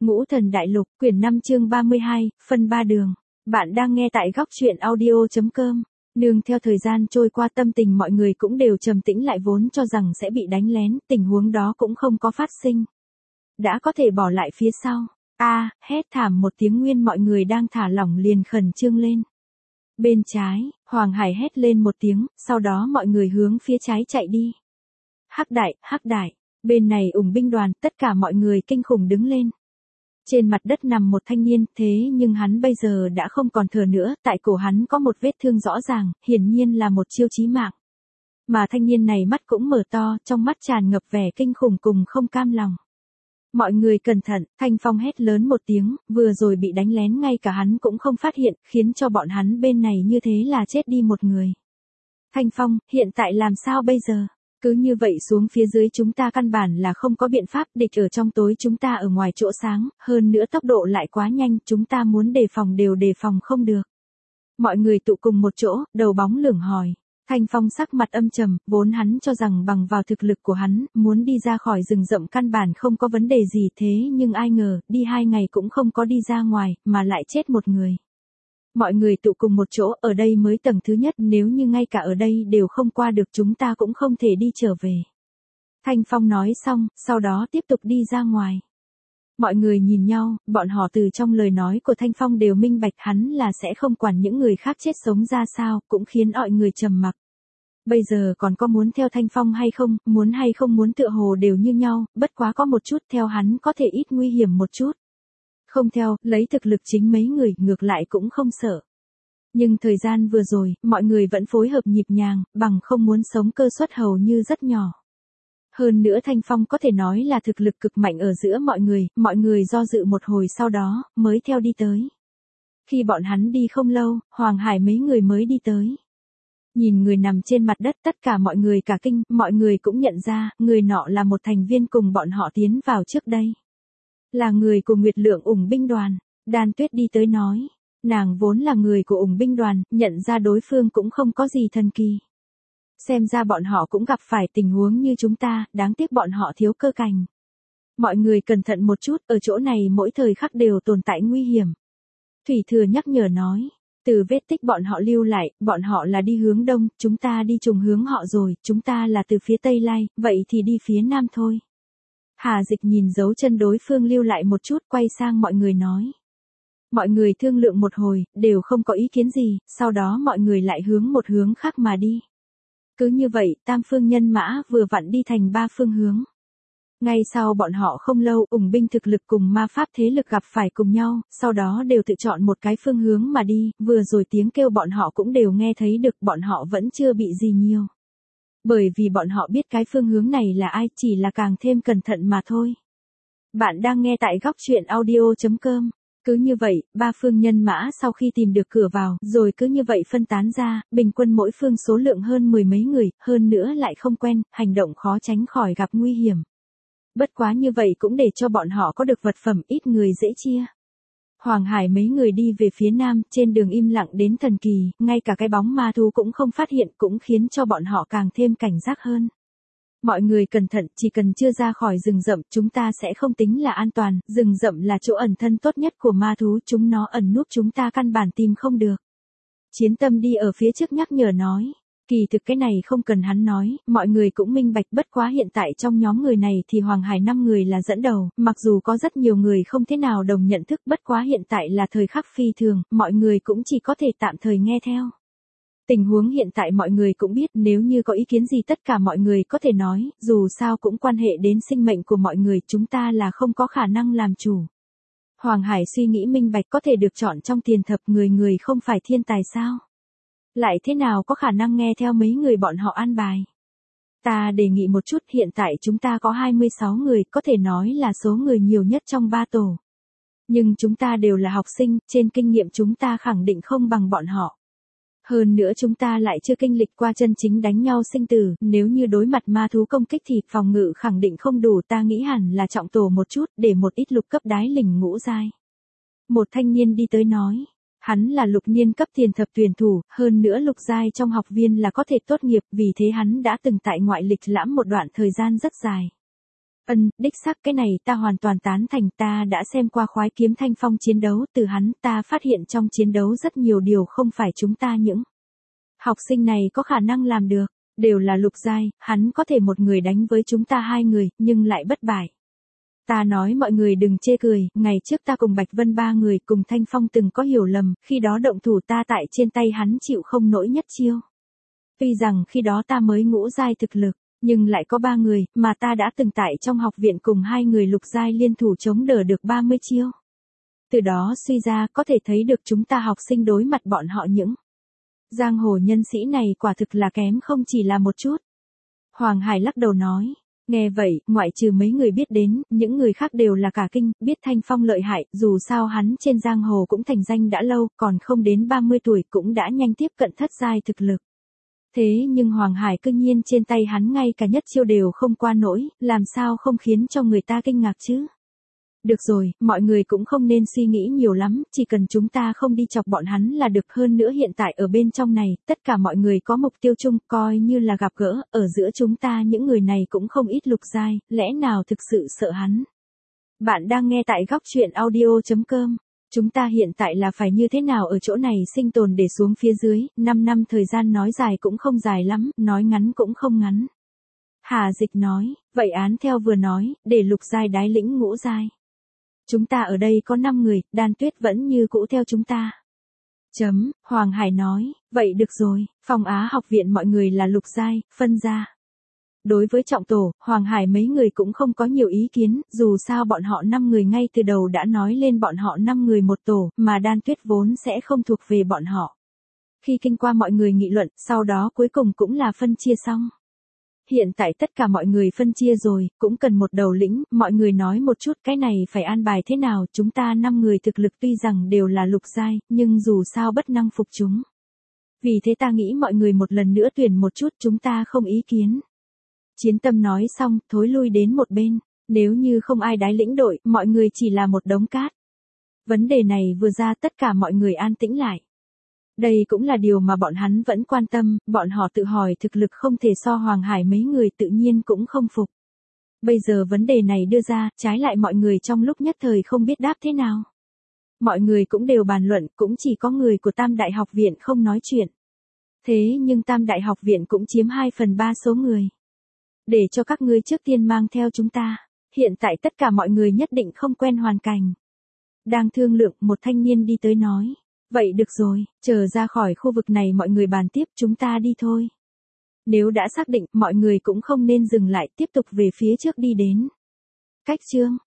Ngũ Thần Đại Lục, quyển 5 chương 32, phân 3 đường. Bạn đang nghe tại góc truyện audio.com. Nương theo thời gian trôi qua, tâm tình mọi người cũng đều trầm tĩnh lại, vốn cho rằng sẽ bị đánh lén, tình huống đó cũng không có phát sinh. Đã có thể bỏ lại phía sau. Hét thảm một tiếng, nguyên mọi người đang thả lỏng liền khẩn trương lên. Bên trái, Hoàng Hải hét lên một tiếng, sau đó mọi người hướng phía trái chạy đi. Hắc đại. Bên này Ủng binh đoàn, tất cả mọi người kinh khủng đứng lên. Trên mặt đất nằm một thanh niên, thế nhưng hắn bây giờ đã không còn thở nữa, tại cổ hắn có một vết thương rõ ràng, hiển nhiên là một chiêu chí mạng. Mà thanh niên này mắt cũng mở to, trong mắt tràn ngập vẻ kinh khủng cùng không cam lòng. Mọi người cẩn thận, Thanh Phong hét lớn một tiếng, vừa rồi bị đánh lén ngay cả hắn cũng không phát hiện, khiến cho bọn hắn bên này như thế là chết đi một người. Thanh Phong, hiện tại làm sao bây giờ? Cứ như vậy xuống phía dưới chúng ta căn bản là không có biện pháp, địch ở trong tối chúng ta ở ngoài chỗ sáng, hơn nữa tốc độ lại quá nhanh, chúng ta muốn đề phòng đều đề phòng không được. Mọi người tụ cùng một chỗ, đầu bóng lưỡng hỏi. Thanh Phong sắc mặt âm trầm, vốn hắn cho rằng bằng vào thực lực của hắn, muốn đi ra khỏi rừng rậm căn bản không có vấn đề gì, thế nhưng ai ngờ, đi 2 ngày cũng không có đi ra ngoài, mà lại chết một người. Mọi người tụ cùng một chỗ, ở đây mới tầng thứ nhất, nếu như ngay cả ở đây đều không qua được chúng ta cũng không thể đi trở về. Thanh Phong nói xong, sau đó tiếp tục đi ra ngoài. Mọi người nhìn nhau, bọn họ từ trong lời nói của Thanh Phong đều minh bạch hắn là sẽ không quản những người khác chết sống ra sao, cũng khiến mọi người trầm mặc. Bây giờ còn có muốn theo Thanh Phong hay không muốn tựa hồ đều như nhau, bất quá có một chút theo hắn có thể ít nguy hiểm một chút. Không theo, lấy thực lực chính mấy người, ngược lại cũng không sợ. Nhưng thời gian vừa rồi, mọi người vẫn phối hợp nhịp nhàng, bằng không muốn sống cơ suất hầu như rất nhỏ. Hơn nữa Thanh Phong có thể nói là thực lực cực mạnh ở giữa mọi người do dự một hồi sau đó, mới theo đi tới. Khi bọn hắn đi không lâu, Hoàng Hải mấy người mới đi tới. Nhìn người nằm trên mặt đất, tất cả mọi người cả kinh, mọi người cũng nhận ra, người nọ là một thành viên cùng bọn họ tiến vào trước đây. Là người của Nguyệt Lượng Ủng binh đoàn. Đan Tuyết đi tới nói. Nàng vốn là người của Ủng binh đoàn, nhận ra đối phương cũng không có gì thần kỳ. Xem ra bọn họ cũng gặp phải tình huống như chúng ta, đáng tiếc bọn họ thiếu cơ cảnh. Mọi người cẩn thận một chút, ở chỗ này mỗi thời khắc đều tồn tại nguy hiểm. Thủy Thừa nhắc nhở nói. Từ vết tích bọn họ lưu lại, bọn họ là đi hướng đông, chúng ta đi trùng hướng họ rồi, chúng ta là từ phía tây lai, vậy thì đi phía nam thôi. Hà Dịch nhìn dấu chân đối phương lưu lại một chút, quay sang mọi người nói. Mọi người thương lượng một hồi, đều không có ý kiến gì, sau đó mọi người lại hướng một hướng khác mà đi. Cứ như vậy, tam phương nhân mã vừa vặn đi thành 3 phương hướng. Ngay sau bọn họ không lâu, Ủng binh thực lực cùng ma pháp thế lực gặp phải cùng nhau, sau đó đều tự chọn một cái phương hướng mà đi, vừa rồi tiếng kêu bọn họ cũng đều nghe thấy được, bọn họ vẫn chưa bị gì nhiều. Bởi vì bọn họ biết cái phương hướng này là ai, chỉ là càng thêm cẩn thận mà thôi. Bạn đang nghe tại góc truyện audio.com. Cứ như vậy, 3 phương nhân mã sau khi tìm được cửa vào, rồi cứ như vậy phân tán ra, bình quân mỗi phương số lượng hơn 10 mấy người, hơn nữa lại không quen, hành động khó tránh khỏi gặp nguy hiểm. Bất quá như vậy cũng để cho bọn họ có được vật phẩm ít người dễ chia. Hoàng Hải mấy người đi về phía nam, trên đường im lặng đến thần kỳ, ngay cả cái bóng ma thú cũng không phát hiện, cũng khiến cho bọn họ càng thêm cảnh giác hơn. Mọi người cẩn thận, chỉ cần chưa ra khỏi rừng rậm, chúng ta sẽ không tính là an toàn, rừng rậm là chỗ ẩn thân tốt nhất của ma thú, chúng nó ẩn núp chúng ta căn bản tìm không được. Chiến Tâm đi ở phía trước nhắc nhở nói. Kỳ thực cái này không cần hắn nói, mọi người cũng minh bạch, bất quá hiện tại trong nhóm người này thì Hoàng Hải 5 người là dẫn đầu, mặc dù có rất nhiều người không thế nào đồng nhận thức, bất quá hiện tại là thời khắc phi thường, mọi người cũng chỉ có thể tạm thời nghe theo. Tình huống hiện tại mọi người cũng biết, nếu như có ý kiến gì tất cả mọi người có thể nói, dù sao cũng quan hệ đến sinh mệnh của mọi người, chúng ta là không có khả năng làm chủ. Hoàng Hải suy nghĩ minh bạch, có thể được chọn trong tiền thập người không phải thiên tài sao? Lại thế nào có khả năng nghe theo mấy người bọn họ an bài? Ta đề nghị một chút, hiện tại chúng ta có 26 người, có thể nói là số người nhiều nhất trong 3 tổ. Nhưng chúng ta đều là học sinh, trên kinh nghiệm chúng ta khẳng định không bằng bọn họ. Hơn nữa chúng ta lại chưa kinh lịch qua chân chính đánh nhau sinh tử, nếu như đối mặt ma thú công kích thì phòng ngự khẳng định không đủ, ta nghĩ hẳn là trọng tổ một chút, để một ít lục cấp đái lĩnh ngũ giai. Một thanh niên đi tới nói. Hắn là lục niên cấp tiền thập tuyển thủ, hơn nữa lục giai trong học viên là có thể tốt nghiệp, vì thế hắn đã từng tại ngoại lịch lãm một đoạn thời gian rất dài. Đích xác cái này ta hoàn toàn tán thành, ta đã xem qua khoái kiếm thanh phong chiến đấu, từ hắn ta phát hiện trong chiến đấu rất nhiều điều không phải chúng ta những học sinh này có khả năng làm được, đều là lục giai, hắn có thể một người đánh với chúng ta hai người, nhưng lại bất bại. Ta nói mọi người đừng chê cười, ngày trước ta cùng Bạch Vân ba người cùng Thanh Phong từng có hiểu lầm, khi đó động thủ ta tại trên tay hắn chịu không nổi nhất chiêu. Tuy rằng khi đó ta mới ngũ giai thực lực, nhưng lại có 3 người, mà ta đã từng tại trong học viện cùng 2 người lục giai liên thủ chống đỡ được 30 chiêu. Từ đó suy ra có thể thấy được chúng ta học sinh đối mặt bọn họ những giang hồ nhân sĩ này quả thực là kém không chỉ là một chút. Hoàng Hải lắc đầu nói, nghe vậy, ngoại trừ mấy người biết đến, những người khác đều là cả kinh, biết Thanh Phong lợi hại, dù sao hắn trên giang hồ cũng thành danh đã lâu, còn không đến 30 tuổi cũng đã nhanh tiếp cận thất giai thực lực. Thế nhưng Hoàng Hải cương nhiên trên tay hắn ngay cả nhất chiêu đều không qua nổi, làm sao không khiến cho người ta kinh ngạc chứ? Được rồi, mọi người cũng không nên suy nghĩ nhiều lắm, chỉ cần chúng ta không đi chọc bọn hắn là được, hơn nữa hiện tại ở bên trong này, tất cả mọi người có mục tiêu chung, coi như là gặp gỡ, ở giữa chúng ta những người này cũng không ít lục giai, lẽ nào thực sự sợ hắn? Bạn đang nghe tại góc truyện audio.com. Chúng ta hiện tại là phải như thế nào ở chỗ này sinh tồn để xuống phía dưới, 5 năm thời gian nói dài cũng không dài lắm, nói ngắn cũng không ngắn. Hà Dịch nói, vậy án theo vừa nói, để lục giai đái lĩnh ngũ giai. Chúng ta ở đây có 5 người, Đan Tuyết vẫn như cũ theo chúng ta. Hoàng Hải nói, vậy được rồi, Phong Á học viện mọi người là lục giai, phân ra. Đối với trọng tổ, Hoàng Hải mấy người cũng không có nhiều ý kiến, dù sao bọn họ 5 người ngay từ đầu đã nói lên bọn họ 5 người một tổ, mà Đan Tuyết vốn sẽ không thuộc về bọn họ. Khi kinh qua mọi người nghị luận, sau đó cuối cùng cũng là phân chia xong. Hiện tại tất cả mọi người phân chia rồi, cũng cần một đầu lĩnh, mọi người nói một chút cái này phải an bài thế nào, chúng ta 5 người thực lực tuy rằng đều là lục giai, nhưng dù sao bất năng phục chúng. Vì thế ta nghĩ mọi người một lần nữa tuyển một chút, chúng ta không ý kiến. Chiến Tâm nói xong, thối lui đến một bên, nếu như không ai đái lĩnh đội, mọi người chỉ là một đống cát. Vấn đề này vừa ra tất cả mọi người an tĩnh lại. Đây cũng là điều mà bọn hắn vẫn quan tâm, bọn họ tự hỏi thực lực không thể so Hoàng Hải mấy người tự nhiên cũng không phục. Bây giờ vấn đề này đưa ra, trái lại mọi người trong lúc nhất thời không biết đáp thế nào. Mọi người cũng đều bàn luận, cũng chỉ có người của Tam Đại học viện không nói chuyện. Thế nhưng Tam Đại học viện cũng chiếm 2/3 số người. Để cho các ngươi trước tiên mang theo chúng ta. Hiện tại tất cả mọi người nhất định không quen hoàn cảnh. Đang thương lượng, một thanh niên đi tới nói. Vậy được rồi, chờ ra khỏi khu vực này mọi người bàn tiếp, chúng ta đi thôi. Nếu đã xác định, mọi người cũng không nên dừng lại, tiếp tục về phía trước đi đến. Cách chương